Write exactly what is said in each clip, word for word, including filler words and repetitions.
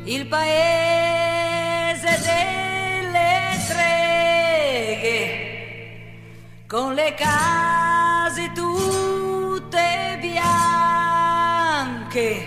il paese delle streghe, con le case tutte bianche.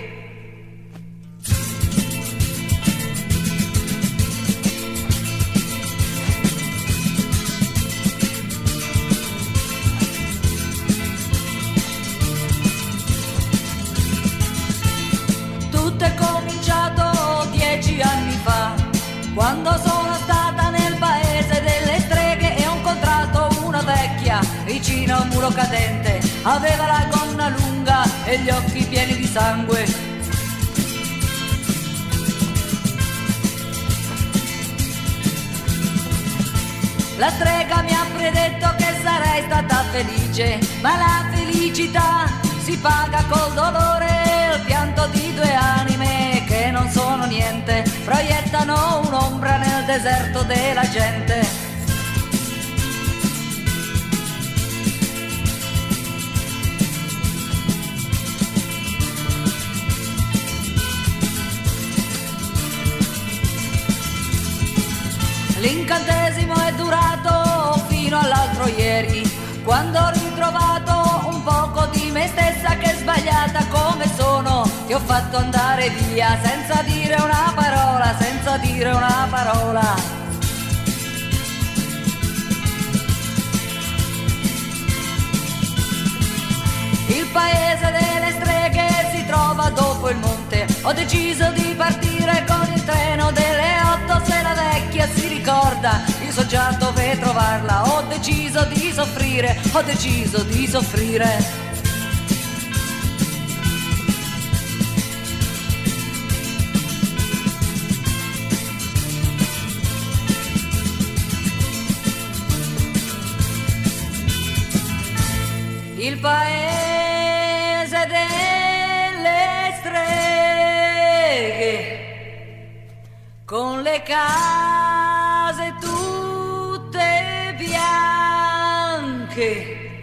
Tutto è cominciato dieci anni fa, quando sono stata nel paese delle streghe e ho incontrato una vecchia vicino a un muro cadente. Aveva la gonna lunga e gli occhi pieni di sangue. La strega mi ha predetto che sarei stata felice, ma la felicità si paga col dolore. Il pianto di due anime che non sono niente, proiettano un'ombra nel deserto della gente. L'incantesimo è durato fino all'altro ieri, quando ho ritrovato un poco di me stessa che sbagliata come sono ti ho fatto andare via senza dire una parola, senza dire una parola. Il paese delle streghe si trova dopo il monte. Ho deciso di partire con il treno delle otto. Se la vecchia si ricorda, io so già dove trovarla. Ho deciso di soffrire, ho deciso di soffrire. Il paese delle streghe, con le case tutte bianche.